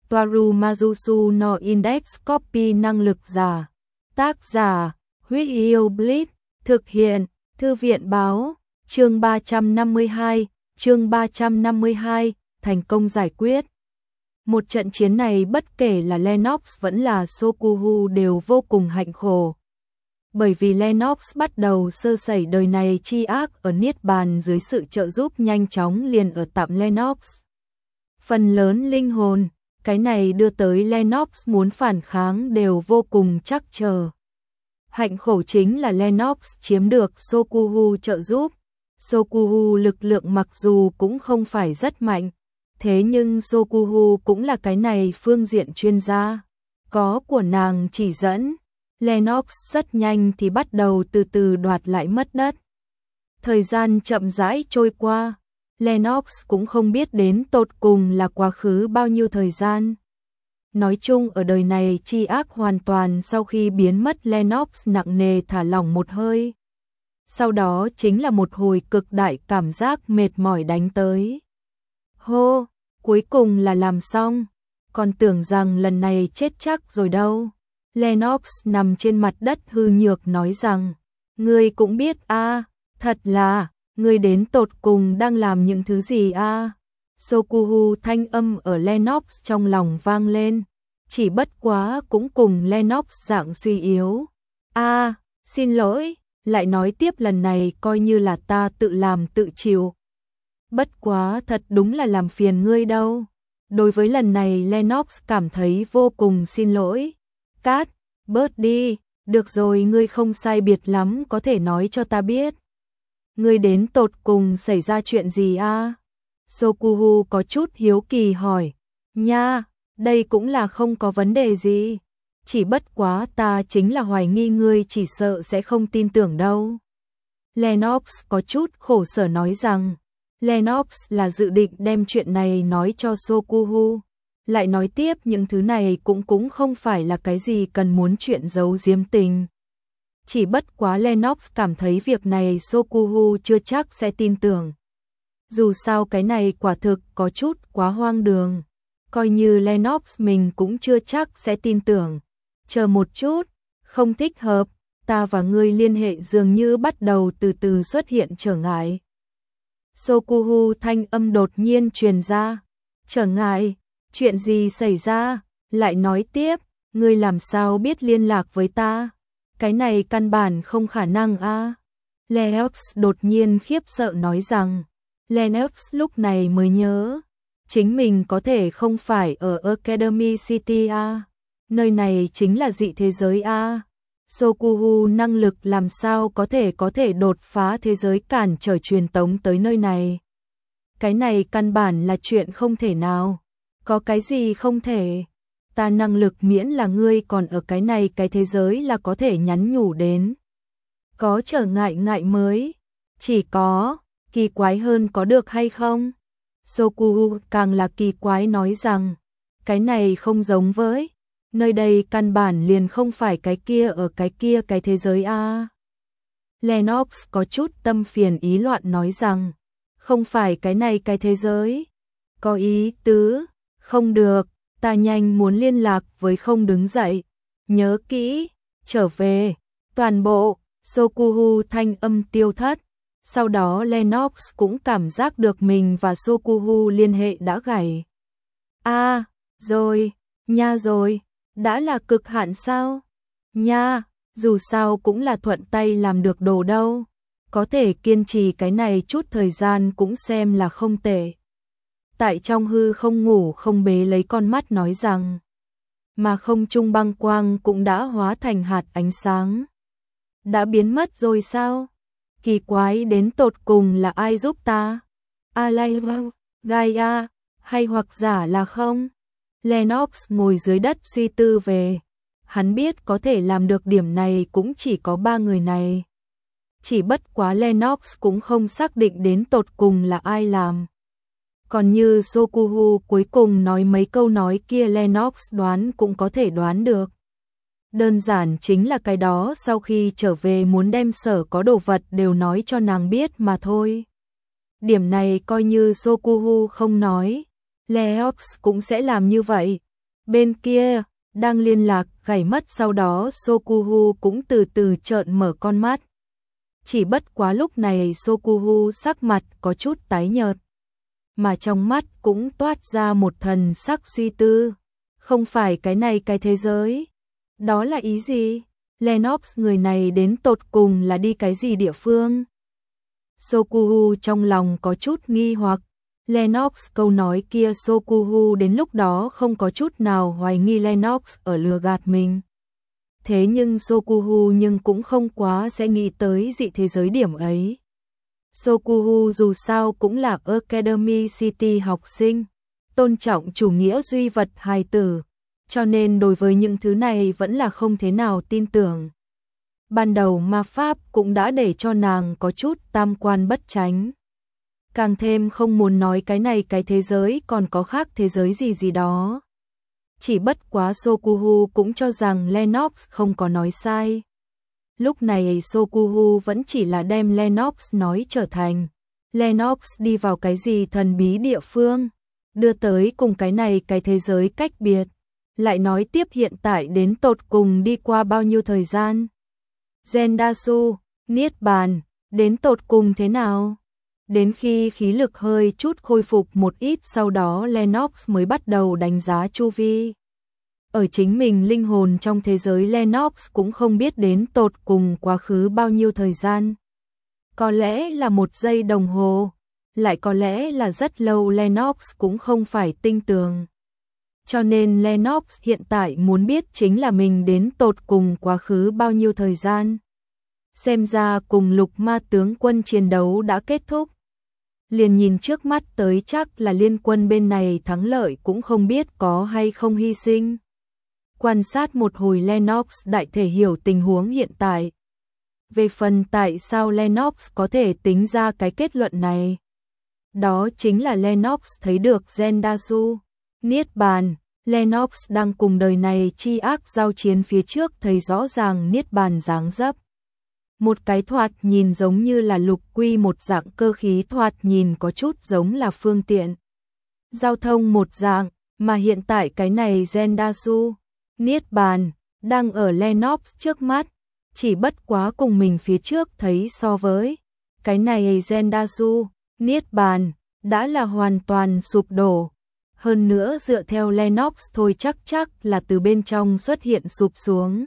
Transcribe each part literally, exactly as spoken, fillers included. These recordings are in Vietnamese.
Toaru Majusu no Index Copy năng lực giả. Tác giả, Huyết Yêu Blitz, thực hiện, Thư viện báo, chương ba trăm năm mươi hai, chương ba trăm năm mươi hai, thành công giải quyết. Một trận chiến này bất kể là Lennox vẫn là Sokuhu đều vô cùng hạnh khổ. Bởi vì Lennox bắt đầu sơ sẩy đời này chi ác ở Niết Bàn dưới sự trợ giúp nhanh chóng liền ở tạm Lennox. Phần lớn linh hồn, cái này đưa tới Lennox muốn phản kháng đều vô cùng chắc chờ. Hạnh khổ chính là Lennox chiếm được Sokuhu trợ giúp. Sokuhu lực lượng mặc dù cũng không phải rất mạnh, thế nhưng Sokuhu cũng là cái này phương diện chuyên gia. Có của nàng chỉ dẫn, Lennox rất nhanh thì bắt đầu từ từ đoạt lại mất đất. Thời gian chậm rãi trôi qua, Lennox cũng không biết đến tột cùng là quá khứ bao nhiêu thời gian. Nói chung ở đời này chi ác hoàn toàn sau khi biến mất Lennox nặng nề thả lỏng một hơi. Sau đó chính là một hồi cực đại cảm giác mệt mỏi đánh tới. Hô, cuối cùng là làm xong, còn tưởng rằng lần này chết chắc rồi đâu. Lennox nằm trên mặt đất hư nhược nói rằng, ngươi cũng biết a, à, thật là, ngươi đến tột cùng đang làm những thứ gì a? À? Sokuhu thanh âm ở Lennox trong lòng vang lên, chỉ bất quá cũng cùng Lennox dạng suy yếu. A, à, xin lỗi, lại nói tiếp lần này coi như là ta tự làm tự chịu. Bất quá thật đúng là làm phiền ngươi đâu. Đối với lần này Lennox cảm thấy vô cùng xin lỗi. Cát, bớt đi, được rồi ngươi không sai biệt lắm có thể nói cho ta biết. Ngươi đến tột cùng xảy ra chuyện gì a? À? Sokuhu có chút hiếu kỳ hỏi. Nha, đây cũng là không có vấn đề gì. Chỉ bất quá ta chính là hoài nghi ngươi chỉ sợ sẽ không tin tưởng đâu. Lennox có chút khổ sở nói rằng, Lennox là dự định đem chuyện này nói cho Sokuhu. Lại nói tiếp những thứ này cũng cũng không phải là cái gì cần muốn chuyện giấu giếm tình. Chỉ bất quá Lennox cảm thấy việc này Sokuhu chưa chắc sẽ tin tưởng. Dù sao cái này quả thực có chút quá hoang đường. Coi như Lennox mình cũng chưa chắc sẽ tin tưởng. Chờ một chút, không thích hợp, ta và ngươi liên hệ dường như bắt đầu từ từ xuất hiện trở ngại. Sokuhu thanh âm đột nhiên truyền ra. Trở ngại, chuyện gì xảy ra? Lại nói tiếp, ngươi làm sao biết liên lạc với ta? Cái này căn bản không khả năng a. À? Lennox đột nhiên khiếp sợ nói rằng, Lennox lúc này mới nhớ, chính mình có thể không phải ở Academy City a. À? Nơi này chính là dị thế giới a. À? Sokuhu năng lực làm sao có thể có thể đột phá thế giới cản trở truyền tống tới nơi này. Cái này căn bản là chuyện không thể nào. Có cái gì không thể? Ta năng lực miễn là ngươi còn ở cái này cái thế giới là có thể nhắn nhủ đến. Có trở ngại ngại mới. Chỉ có, kỳ quái hơn có được hay không? Sokuhu càng là kỳ quái nói rằng, cái này không giống với. Nơi đây căn bản liền không phải cái kia ở cái kia cái thế giới a. À? Lennox có chút tâm phiền ý loạn nói rằng, không phải cái này cái thế giới. Có ý tứ, không được, ta nhanh muốn liên lạc với không đứng dậy. Nhớ kỹ, trở về, toàn bộ, Sokuhu thanh âm tiêu thất. Sau đó Lennox cũng cảm giác được mình và Sokuhu liên hệ đã gãy. A, à, rồi, nha rồi. Đã là cực hạn sao? Nha, dù sao cũng là thuận tay làm được đồ đâu. Có thể kiên trì cái này chút thời gian cũng xem là không tệ. Tại trong hư không ngủ không bế lấy con mắt nói rằng, mà không trung băng quang cũng đã hóa thành hạt ánh sáng. Đã biến mất rồi sao? Kỳ quái đến tột cùng là ai giúp ta? Alaiva, Gaia, hay hoặc giả là không? Lennox ngồi dưới đất suy tư về. Hắn biết có thể làm được điểm này cũng chỉ có ba người này. Chỉ bất quá Lennox cũng không xác định đến tột cùng là ai làm. Còn như Sokuhu cuối cùng nói mấy câu nói kia Lennox đoán cũng có thể đoán được. Đơn giản chính là cái đó sau khi trở về muốn đem sở có đồ vật đều nói cho nàng biết mà thôi. Điểm này coi như Sokuhu không nói, Lennox cũng sẽ làm như vậy, Bên kia, đang liên lạc gãy mất, sau đó Sokuhu cũng từ từ trợn mở con mắt. Chỉ bất quá lúc này Sokuhu sắc mặt có chút tái nhợt, mà trong mắt cũng toát ra một thần sắc suy tư. Không phải cái này cái thế giới. Đó là ý gì? Lennox người này đến tột cùng là đi cái gì địa phương? Sokuhu trong lòng có chút nghi hoặc. Lennox câu nói kia Sokuhu đến lúc đó không có chút nào hoài nghi Lennox ở lừa gạt mình. Thế nhưng Sokuhu nhưng cũng không quá sẽ nghĩ tới dị thế giới điểm ấy. Sokuhu dù sao cũng là Academy City học sinh, tôn trọng chủ nghĩa duy vật hài tử, cho nên đối với những thứ này vẫn là không thế nào tin tưởng. Ban đầu ma pháp cũng đã để cho nàng có chút tam quan bất chánh. Càng thêm không muốn nói cái này cái thế giới còn có khác thế giới gì gì đó. Chỉ bất quá Sokuhu cũng cho rằng Lennox không có nói sai. Lúc này Sokuhu vẫn chỉ là đem Lennox nói trở thành Lennox đi vào cái gì thần bí địa phương, đưa tới cùng cái này cái thế giới cách biệt, lại nói tiếp hiện tại đến tột cùng đi qua bao nhiêu thời gian. Zendasu, Niết Bàn, đến tột cùng thế nào? Đến khi khí lực hơi chút khôi phục một ít, sau đó Lennox mới bắt đầu đánh giá chu vi. Ở chính mình linh hồn trong thế giới Lennox cũng không biết đến tột cùng quá khứ bao nhiêu thời gian. Có lẽ là một giây đồng hồ, lại có lẽ là rất lâu, Lennox cũng không phải tinh tường. Cho nên Lennox hiện tại muốn biết chính là mình đến tột cùng quá khứ bao nhiêu thời gian. Xem ra cùng Lục Ma tướng quân chiến đấu đã kết thúc. Liền nhìn trước mắt tới chắc là liên quân bên này thắng lợi, cũng không biết có hay không hy sinh. Quan sát một hồi Lennox đại thể hiểu tình huống hiện tại. Về phần tại sao Lennox có thể tính ra cái kết luận này, đó chính là Lennox thấy được Zendasu, Niết Bàn. Lennox đang cùng đời này chi ác giao chiến phía trước, thấy rõ ràng Niết Bàn dáng dấp. Một cái thoạt nhìn giống như là lục quy, một dạng cơ khí thoạt nhìn có chút giống là phương tiện giao thông một dạng, mà hiện tại cái này Zendasu, Niết Bàn, đang ở Lennox trước mắt, chỉ bất quá cùng mình phía trước thấy so với cái này Zendasu, Niết Bàn, đã là hoàn toàn sụp đổ. Hơn nữa dựa theo Lennox thôi chắc chắc là từ bên trong xuất hiện sụp xuống.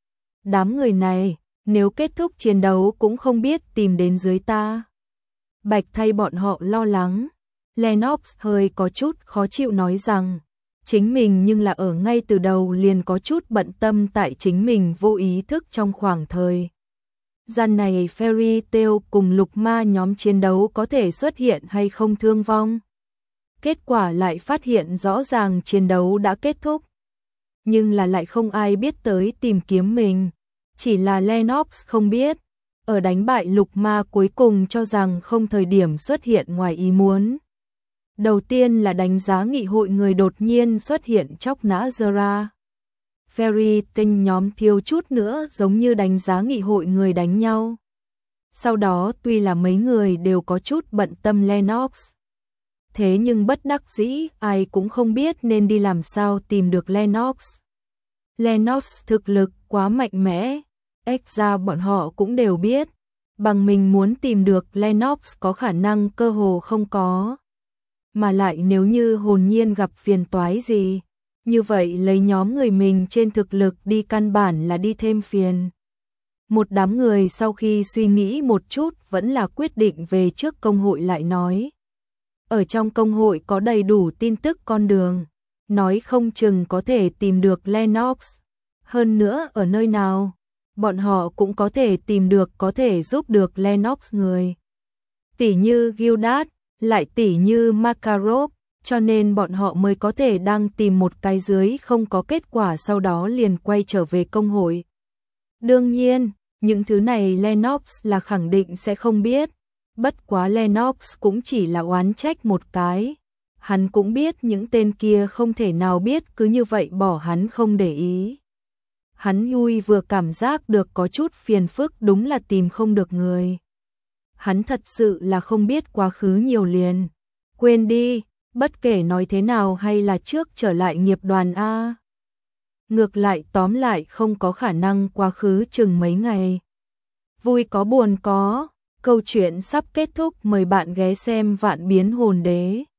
Đám người này, nếu kết thúc chiến đấu cũng không biết tìm đến dưới ta. Bạch thay bọn họ lo lắng. Lennox hơi có chút khó chịu nói rằng, chính mình nhưng là ở ngay từ đầu liền có chút bận tâm tại chính mình vô ý thức trong khoảng thời gian này Fairy Tail cùng Lục Ma nhóm chiến đấu có thể xuất hiện hay không thương vong. Kết quả lại phát hiện rõ ràng chiến đấu đã kết thúc, nhưng là lại không ai biết tới tìm kiếm mình. Chỉ là Lennox không biết, ở đánh bại Lục Ma cuối cùng cho rằng không thời điểm xuất hiện ngoài ý muốn. Đầu tiên là đánh giá nghị hội người đột nhiên xuất hiện chóc nã Zera. Fairy Tail nhóm thiếu chút nữa giống như đánh giá nghị hội người đánh nhau. Sau đó tuy là mấy người đều có chút bận tâm Lennox, thế nhưng bất đắc dĩ ai cũng không biết nên đi làm sao tìm được Lennox. Lennox thực lực quá mạnh mẽ, ếch ra bọn họ cũng đều biết, bằng mình muốn tìm được Lennox có khả năng cơ hồ không có. Mà lại nếu như hồn nhiên gặp phiền toái gì, như vậy lấy nhóm người mình trên thực lực đi căn bản là đi thêm phiền. Một đám người sau khi suy nghĩ một chút vẫn là quyết định về trước công hội lại nói. Ở trong công hội có đầy đủ tin tức con đường, nói không chừng có thể tìm được Lennox. Hơn nữa ở nơi nào, bọn họ cũng có thể tìm được có thể giúp được Lennox người. Tỉ như Gildat, lại tỉ như Makarov, cho nên bọn họ mới có thể đang tìm một cái dưới không có kết quả, sau đó liền quay trở về công hội. Đương nhiên, những thứ này Lennox là khẳng định sẽ không biết. Bất quá Lennox cũng chỉ là oán trách một cái. Hắn cũng biết những tên kia không thể nào biết cứ như vậy bỏ hắn không để ý. Hắn vui vừa cảm giác được có chút phiền phức, đúng là tìm không được người. Hắn thật sự là không biết quá khứ nhiều liền. Quên đi, bất kể nói thế nào hay là trước trở lại nghiệp đoàn A. ngược lại tóm lại không có khả năng quá khứ chừng mấy ngày. Vui có buồn có, câu chuyện sắp kết thúc, mời bạn ghé xem Vạn Biến Hồn Đế.